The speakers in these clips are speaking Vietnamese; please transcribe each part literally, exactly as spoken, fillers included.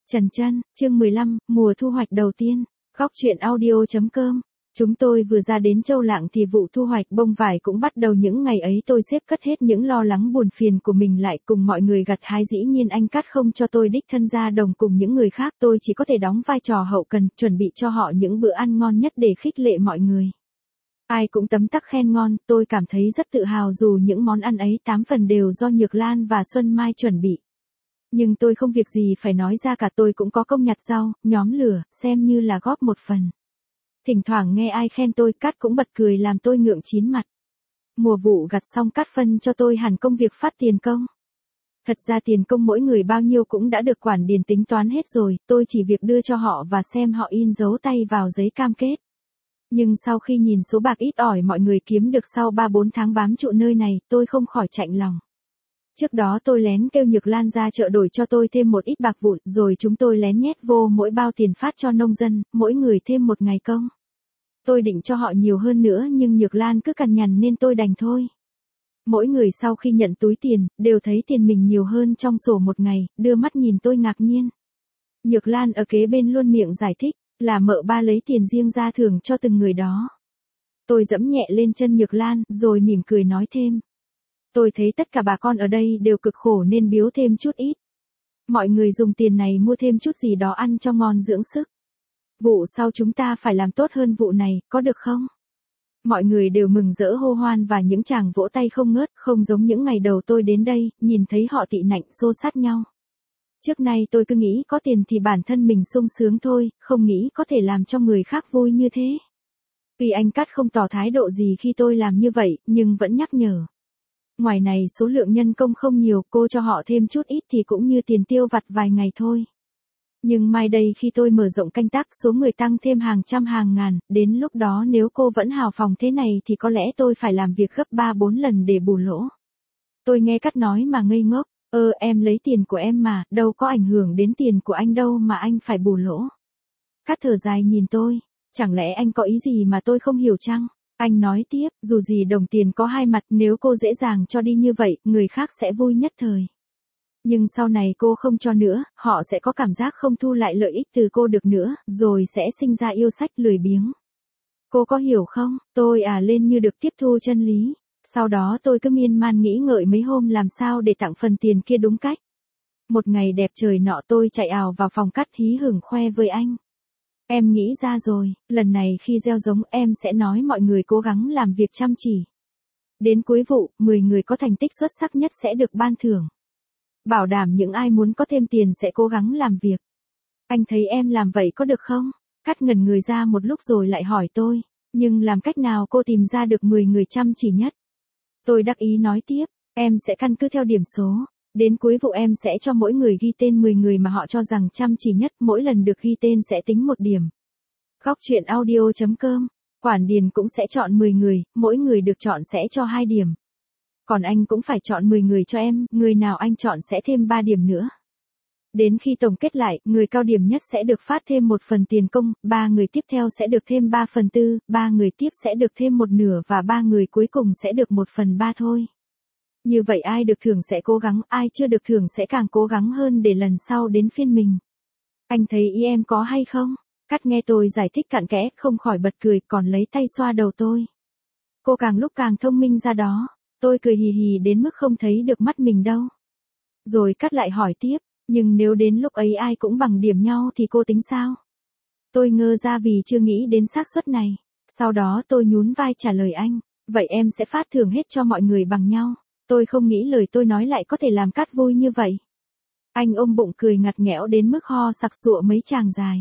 Trần Trân, chương mười lăm, mùa thu hoạch đầu tiên. Góc truyện audio chấm com. Chúng tôi vừa ra đến Châu Lạng thì vụ thu hoạch bông vải cũng bắt đầu. Những ngày ấy tôi xếp cất hết những lo lắng buồn phiền của mình lại cùng mọi người gặt hái. Dĩ nhiên anh Cát không cho tôi đích thân ra đồng cùng những người khác, tôi chỉ có thể đóng vai trò hậu cần, chuẩn bị cho họ những bữa ăn ngon nhất để khích lệ mọi người. Ai cũng tấm tắc khen ngon, tôi cảm thấy rất tự hào dù những món ăn ấy tám phần đều do Nhược Lan và Xuân Mai chuẩn bị. Nhưng tôi không việc gì phải nói ra cả, tôi cũng có công nhặt rau, nhóm lửa, xem như là góp một phần. Thỉnh thoảng nghe ai khen tôi, Cát cũng bật cười làm tôi ngượng chín mặt. Mùa vụ gặt xong Cát phân cho tôi hẳn công việc phát tiền công. Thật ra tiền công mỗi người bao nhiêu cũng đã được quản điền tính toán hết rồi, tôi chỉ việc đưa cho họ và xem họ in dấu tay vào giấy cam kết. Nhưng sau khi nhìn số bạc ít ỏi mọi người kiếm được sau ba bốn tháng bám trụ nơi này, tôi không khỏi chạnh lòng. Trước đó tôi lén kêu Nhược Lan ra chợ đổi cho tôi thêm một ít bạc vụn, rồi chúng tôi lén nhét vô mỗi bao tiền phát cho nông dân, mỗi người thêm một ngày công. Tôi định cho họ nhiều hơn nữa nhưng Nhược Lan cứ cằn nhằn nên tôi đành thôi. Mỗi người sau khi nhận túi tiền, đều thấy tiền mình nhiều hơn trong sổ một ngày, đưa mắt nhìn tôi ngạc nhiên. Nhược Lan ở kế bên luôn miệng giải thích, là mợ ba lấy tiền riêng ra thưởng cho từng người đó. Tôi giẫm nhẹ lên chân Nhược Lan, rồi mỉm cười nói thêm. Tôi thấy tất cả bà con ở đây đều cực khổ nên biếu thêm chút ít. Mọi người dùng tiền này mua thêm chút gì đó ăn cho ngon dưỡng sức. Vụ sau chúng ta phải làm tốt hơn vụ này, có được không? Mọi người đều mừng rỡ hô hoan và những chàng vỗ tay không ngớt, không giống những ngày đầu tôi đến đây, nhìn thấy họ tị nạnh xô sát nhau. Trước nay tôi cứ nghĩ có tiền thì bản thân mình sung sướng thôi, không nghĩ có thể làm cho người khác vui như thế. Vì anh Cát không tỏ thái độ gì khi tôi làm như vậy, nhưng vẫn nhắc nhở. Ngoài này số lượng nhân công không nhiều, cô cho họ thêm chút ít thì cũng như tiền tiêu vặt vài ngày thôi. Nhưng mai đây khi tôi mở rộng canh tác số người tăng thêm hàng trăm hàng ngàn, đến lúc đó nếu cô vẫn hào phóng thế này thì có lẽ tôi phải làm việc gấp ba bốn lần để bù lỗ. Tôi nghe Cát nói mà ngây ngốc, ơ em lấy tiền của em mà, đâu có ảnh hưởng đến tiền của anh đâu mà anh phải bù lỗ. Cát thở dài nhìn tôi, chẳng lẽ anh có ý gì mà tôi không hiểu chăng? Anh nói tiếp, dù gì đồng tiền có hai mặt, nếu cô dễ dàng cho đi như vậy, người khác sẽ vui nhất thời. Nhưng sau này cô không cho nữa, họ sẽ có cảm giác không thu lại lợi ích từ cô được nữa, rồi sẽ sinh ra yêu sách lười biếng. Cô có hiểu không? Tôi à lên như được tiếp thu chân lý. Sau đó tôi cứ miên man nghĩ ngợi mấy hôm làm sao để tặng phần tiền kia đúng cách. Một ngày đẹp trời nọ tôi chạy ào vào phòng Cát hí hửng khoe với anh. Em nghĩ ra rồi, lần này khi gieo giống em sẽ nói mọi người cố gắng làm việc chăm chỉ. Đến cuối vụ, mười người có thành tích xuất sắc nhất sẽ được ban thưởng. Bảo đảm những ai muốn có thêm tiền sẽ cố gắng làm việc. Anh thấy em làm vậy có được không? Cát ngẩn người ra một lúc rồi lại hỏi tôi, nhưng làm cách nào cô tìm ra được mười người chăm chỉ nhất? Tôi đắc ý nói tiếp, em sẽ căn cứ theo điểm số. Đến cuối vụ em sẽ cho mỗi người ghi tên mười người mà họ cho rằng chăm chỉ nhất, mỗi lần được ghi tên sẽ tính một điểm. Góc truyện audio chấm com, quản điền cũng sẽ chọn mười người, mỗi người được chọn sẽ cho hai điểm. Còn anh cũng phải chọn mười người cho em, người nào anh chọn sẽ thêm ba điểm nữa. Đến khi tổng kết lại, người cao điểm nhất sẽ được phát thêm một phần tiền công, ba người tiếp theo sẽ được thêm ba phần tư, ba người tiếp sẽ được thêm một nửa và ba người cuối cùng sẽ được một phần ba thôi. Như vậy ai được thưởng sẽ cố gắng, ai chưa được thưởng sẽ càng cố gắng hơn để lần sau đến phiên mình. Anh thấy ý em có hay không? Cát nghe tôi giải thích cặn kẽ, không khỏi bật cười, còn lấy tay xoa đầu tôi. Cô càng lúc càng thông minh ra đó. Tôi cười hì hì đến mức không thấy được mắt mình đâu. Rồi Cát lại hỏi tiếp, nhưng nếu đến lúc ấy ai cũng bằng điểm nhau thì cô tính sao? Tôi ngơ ra vì chưa nghĩ đến xác suất này. Sau đó tôi nhún vai trả lời anh, vậy em sẽ phát thưởng hết cho mọi người bằng nhau. Tôi không nghĩ lời tôi nói lại có thể làm Cát vui như vậy. Anh ôm bụng cười ngặt nghẽo đến mức ho sặc sụa mấy tràng dài.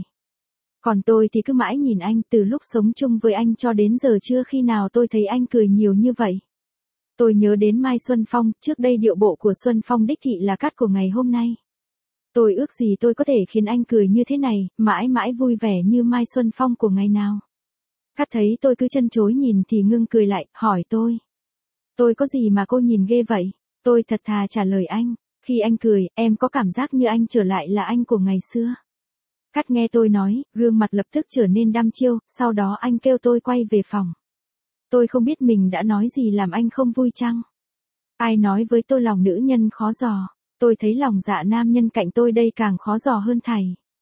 Còn tôi thì cứ mãi nhìn anh, từ lúc sống chung với anh cho đến giờ chưa khi nào tôi thấy anh cười nhiều như vậy. Tôi nhớ đến Mai Xuân Phong, trước đây điệu bộ của Xuân Phong đích thị là Cát của ngày hôm nay. Tôi ước gì tôi có thể khiến anh cười như thế này, mãi mãi vui vẻ như Mai Xuân Phong của ngày nào. Cát thấy tôi cứ chân chối nhìn thì ngưng cười lại, hỏi tôi. Tôi có gì mà cô nhìn ghê vậy? Tôi thật thà trả lời anh, khi anh cười, em có cảm giác như anh trở lại là anh của ngày xưa. Cát nghe tôi nói, gương mặt lập tức trở nên đăm chiêu, sau đó anh kêu tôi quay về phòng. Tôi không biết mình đã nói gì làm anh không vui chăng? Ai nói với tôi lòng nữ nhân khó dò. Tôi thấy lòng dạ nam nhân cạnh tôi đây càng khó dò hơn thầy.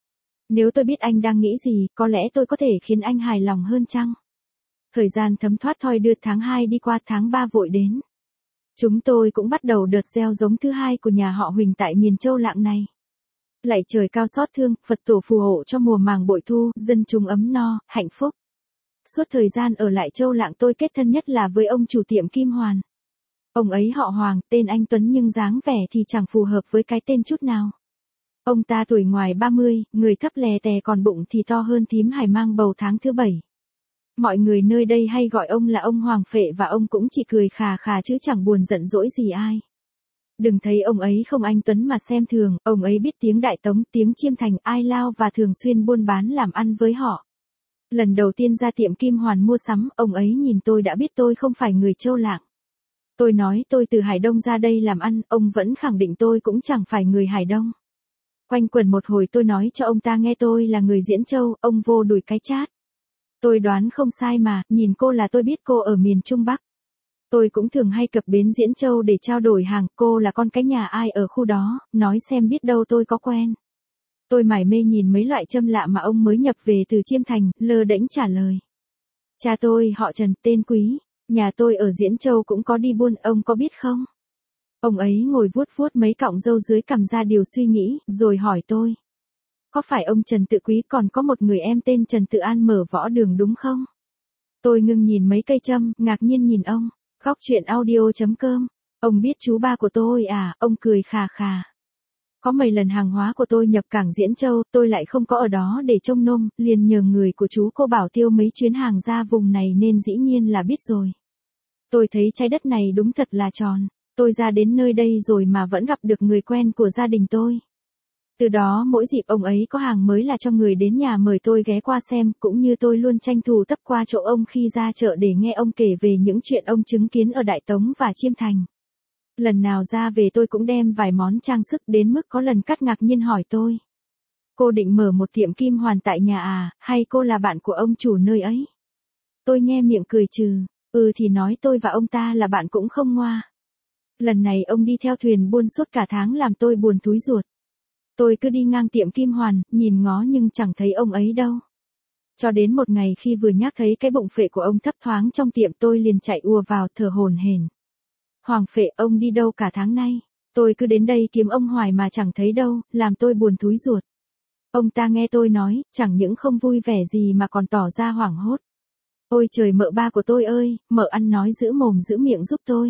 Nếu tôi biết anh đang nghĩ gì, có lẽ tôi có thể khiến anh hài lòng hơn chăng? Thời gian thấm thoát thoi đưa, tháng hai đi qua, tháng ba vội đến. Chúng tôi cũng bắt đầu đợt gieo giống thứ hai của nhà họ Huỳnh tại miền Châu Lạng này. Lạy trời cao xót thương, Phật tổ phù hộ cho mùa màng bội thu, dân chúng ấm no, hạnh phúc. Suốt thời gian ở lại Châu Lạng tôi kết thân nhất là với ông chủ tiệm Kim Hoàn. Ông ấy họ Hoàng, tên anh Tuấn nhưng dáng vẻ thì chẳng phù hợp với cái tên chút nào. Ông ta tuổi ngoài ba mươi, người thấp lè tè còn bụng thì to hơn thím Hải mang bầu tháng thứ bảy. Mọi người nơi đây hay gọi ông là ông Hoàng Phệ và ông cũng chỉ cười khà khà chứ chẳng buồn giận dỗi gì ai. Đừng thấy ông ấy không anh Tuấn mà xem thường, ông ấy biết tiếng Đại Tống, tiếng Chiêm Thành, Ai Lao và thường xuyên buôn bán làm ăn với họ. Lần đầu tiên ra tiệm Kim Hoàn mua sắm, ông ấy nhìn tôi đã biết tôi không phải người Châu Lạng. Tôi nói tôi từ Hải Đông ra đây làm ăn, ông vẫn khẳng định tôi cũng chẳng phải người Hải Đông. Quanh quẩn một hồi tôi nói cho ông ta nghe tôi là người Diễn Châu, ông vô đùi cái chát. Tôi đoán không sai mà, nhìn cô là tôi biết cô ở miền Trung Bắc. Tôi cũng thường hay cập bến Diễn Châu để trao đổi hàng, cô là con cái nhà ai ở khu đó, nói xem biết đâu tôi có quen. Tôi mải mê nhìn mấy loại châm lạ mà ông mới nhập về từ Chiêm Thành, lơ đễnh trả lời. Cha tôi họ Trần, tên Quý, nhà tôi ở Diễn Châu cũng có đi buôn, ông có biết không? Ông ấy ngồi vuốt vuốt mấy cọng râu dưới cằm ra điều suy nghĩ, rồi hỏi tôi. Có phải ông Trần Tự Quý còn có một người em tên Trần Tự An mở võ đường đúng không? Tôi ngưng nhìn mấy cây châm, ngạc nhiên nhìn ông. Góc truyện audio.com. Ông biết chú ba của tôi à, ông cười khà khà. Có mấy lần hàng hóa của tôi nhập cảng Diễn Châu, tôi lại không có ở đó để trông nom, liền nhờ người của chú cô bảo tiêu mấy chuyến hàng ra vùng này nên dĩ nhiên là biết rồi. Tôi thấy trái đất này đúng thật là tròn, tôi ra đến nơi đây rồi mà vẫn gặp được người quen của gia đình tôi. Từ đó mỗi dịp ông ấy có hàng mới là cho người đến nhà mời tôi ghé qua xem, cũng như tôi luôn tranh thủ tấp qua chỗ ông khi ra chợ để nghe ông kể về những chuyện ông chứng kiến ở Đại Tống và Chiêm Thành. Lần nào ra về tôi cũng đem vài món trang sức, đến mức có lần Cát ngạc nhiên hỏi tôi. Cô định mở một tiệm Kim Hoàn tại nhà à, hay cô là bạn của ông chủ nơi ấy? Tôi nhe miệng cười trừ, ừ thì nói tôi và ông ta là bạn cũng không ngoa. Lần này ông đi theo thuyền buôn suốt cả tháng làm tôi buồn thúi ruột. Tôi cứ đi ngang tiệm Kim Hoàn, nhìn ngó nhưng chẳng thấy ông ấy đâu. Cho đến một ngày khi vừa nhắc thấy cái bụng phệ của ông thấp thoáng trong tiệm tôi liền chạy ùa vào thở hổn hển. Hoàng Phệ, ông đi đâu cả tháng nay? Tôi cứ đến đây kiếm ông hoài mà chẳng thấy đâu, làm tôi buồn thúi ruột. Ông ta nghe tôi nói, chẳng những không vui vẻ gì mà còn tỏ ra hoảng hốt. Ôi trời mợ ba của tôi ơi, mợ ăn nói giữ mồm giữ miệng giúp tôi.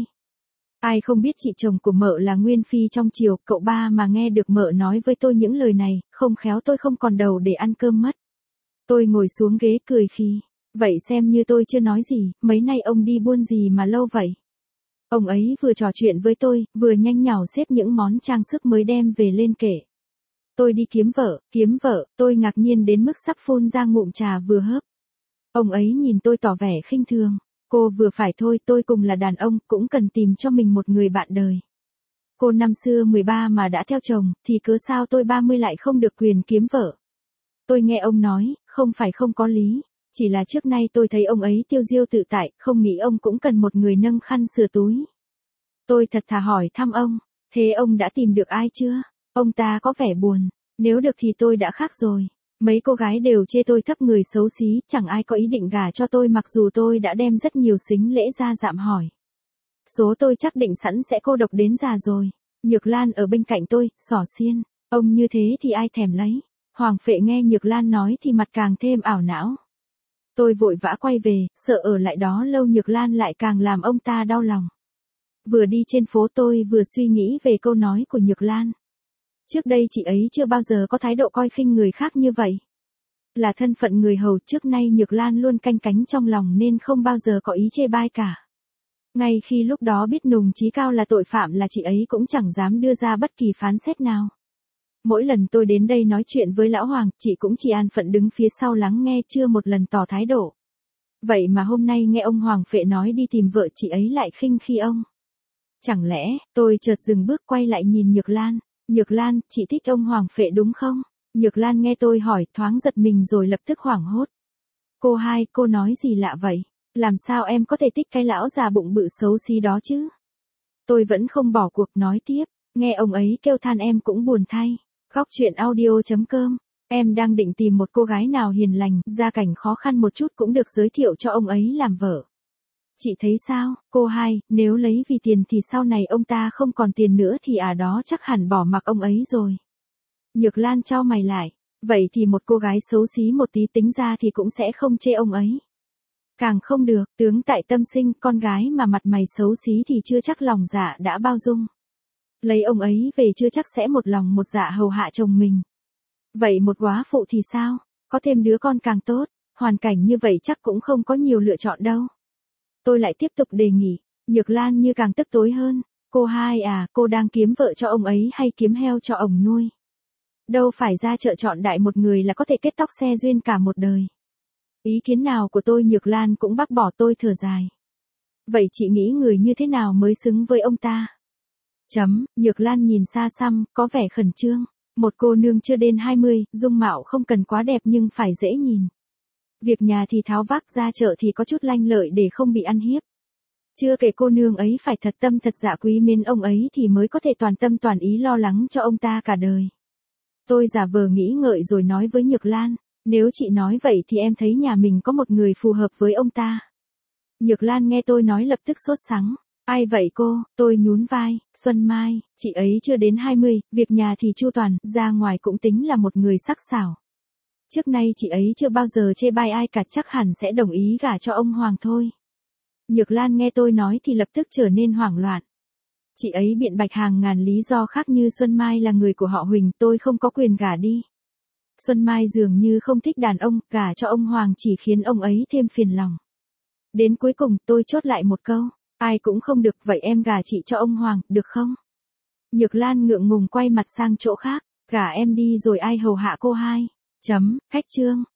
Ai không biết chị chồng của mợ là Nguyên Phi trong triều, cậu ba mà nghe được mợ nói với tôi những lời này, không khéo tôi không còn đầu để ăn cơm mất. Tôi ngồi xuống ghế cười khi, vậy xem như tôi chưa nói gì, mấy nay ông đi buôn gì mà lâu vậy? Ông ấy vừa trò chuyện với tôi, vừa nhanh nhảu xếp những món trang sức mới đem về lên kể. Tôi đi kiếm vợ, kiếm vợ, tôi ngạc nhiên đến mức sắp phun ra ngụm trà vừa hớp. Ông ấy nhìn tôi tỏ vẻ khinh thường. Cô vừa phải thôi, tôi cùng là đàn ông, cũng cần tìm cho mình một người bạn đời. Cô năm xưa mười ba mà đã theo chồng, thì cớ sao tôi ba mươi lại không được quyền kiếm vợ? Tôi nghe ông nói, không phải không có lý, chỉ là trước nay tôi thấy ông ấy tiêu diêu tự tại, không nghĩ ông cũng cần một người nâng khăn sửa túi. Tôi thật thà hỏi thăm ông, thế ông đã tìm được ai chưa? Ông ta có vẻ buồn, nếu được thì tôi đã khác rồi. Mấy cô gái đều chê tôi thấp người xấu xí, chẳng ai có ý định gả cho tôi mặc dù tôi đã đem rất nhiều sính lễ ra dạm hỏi. Số tôi chắc định sẵn sẽ cô độc đến già rồi. Nhược Lan ở bên cạnh tôi, xỏ xiên, ông như thế thì ai thèm lấy. Hoàng Phệ nghe Nhược Lan nói thì mặt càng thêm ảo não. Tôi vội vã quay về, sợ ở lại đó lâu Nhược Lan lại càng làm ông ta đau lòng. Vừa đi trên phố tôi vừa suy nghĩ về câu nói của Nhược Lan. Trước đây chị ấy chưa bao giờ có thái độ coi khinh người khác như vậy. Là thân phận người hầu, trước nay Nhược Lan luôn canh cánh trong lòng nên không bao giờ có ý chê bai cả. Ngay khi lúc đó biết Nùng Chí Cao là tội phạm là chị ấy cũng chẳng dám đưa ra bất kỳ phán xét nào. Mỗi lần tôi đến đây nói chuyện với Lão Hoàng, chị cũng chỉ an phận đứng phía sau lắng nghe, chưa một lần tỏ thái độ. Vậy mà hôm nay nghe ông Hoàng Phệ nói đi tìm vợ, chị ấy lại khinh khi ông. Chẳng lẽ, tôi chợt dừng bước quay lại nhìn Nhược Lan. Nhược Lan, chị thích ông Hoàng Phệ đúng không? Nhược Lan nghe tôi hỏi thoáng giật mình rồi lập tức hoảng hốt. Cô hai, cô nói gì lạ vậy? Làm sao em có thể thích cái lão già bụng bự xấu xí đó chứ? Tôi vẫn không bỏ cuộc nói tiếp. Nghe ông ấy kêu than em cũng buồn thay. Góc chuyện audio.com. Em đang định tìm một cô gái nào hiền lành, gia cảnh khó khăn một chút cũng được giới thiệu cho ông ấy làm vợ. Chị thấy sao, cô hai, nếu lấy vì tiền thì sau này ông ta không còn tiền nữa thì à đó chắc hẳn bỏ mặc ông ấy rồi. Nhược Lan chau mày lại. Vậy thì một cô gái xấu xí một tí tính ra thì cũng sẽ không chê ông ấy. Càng không được, tướng tại tâm sinh, con gái mà mặt mày xấu xí thì chưa chắc lòng dạ đã bao dung. Lấy ông ấy về chưa chắc sẽ một lòng một dạ hầu hạ chồng mình. Vậy một góa phụ thì sao? Có thêm đứa con càng tốt, hoàn cảnh như vậy chắc cũng không có nhiều lựa chọn đâu. Tôi lại tiếp tục đề nghị, Nhược Lan như càng tức tối hơn. Cô hai à, cô đang kiếm vợ cho ông ấy hay kiếm heo cho ổng nuôi? Đâu phải ra chợ chọn đại một người là có thể kết tóc xe duyên cả một đời. Ý kiến nào của tôi Nhược Lan cũng bác bỏ. Tôi thở dài. Vậy chị nghĩ người như thế nào mới xứng với ông ta? Chấm, Nhược Lan nhìn xa xăm, có vẻ khẩn trương. Một cô nương chưa đến hai mươi, dung mạo không cần quá đẹp nhưng phải dễ nhìn. Việc nhà thì tháo vác, ra chợ thì có chút lanh lợi để không bị ăn hiếp. Chưa kể cô nương ấy phải thật tâm thật dạ quý mến ông ấy thì mới có thể toàn tâm toàn ý lo lắng cho ông ta cả đời. Tôi giả vờ nghĩ ngợi rồi nói với Nhược Lan, nếu chị nói vậy thì em thấy nhà mình có một người phù hợp với ông ta. Nhược Lan nghe tôi nói lập tức sốt sắng. Ai vậy cô? Tôi nhún vai. Xuân Mai, chị ấy chưa đến hai mươi, việc nhà thì chu toàn, ra ngoài cũng tính là một người sắc sảo. Trước nay chị ấy chưa bao giờ chê bai ai cả, chắc hẳn sẽ đồng ý gả cho ông Hoàng thôi. Nhược Lan nghe tôi nói thì lập tức trở nên hoảng loạn. Chị ấy biện bạch hàng ngàn lý do khác như Xuân Mai là người của họ Huỳnh, tôi không có quyền gả đi. Xuân Mai dường như không thích đàn ông, gả cho ông Hoàng chỉ khiến ông ấy thêm phiền lòng. Đến cuối cùng tôi chốt lại một câu, ai cũng không được, vậy em gả chị cho ông Hoàng, được không? Nhược Lan ngượng ngùng quay mặt sang chỗ khác, gả em đi rồi ai hầu hạ cô hai. Chấm, khách trương.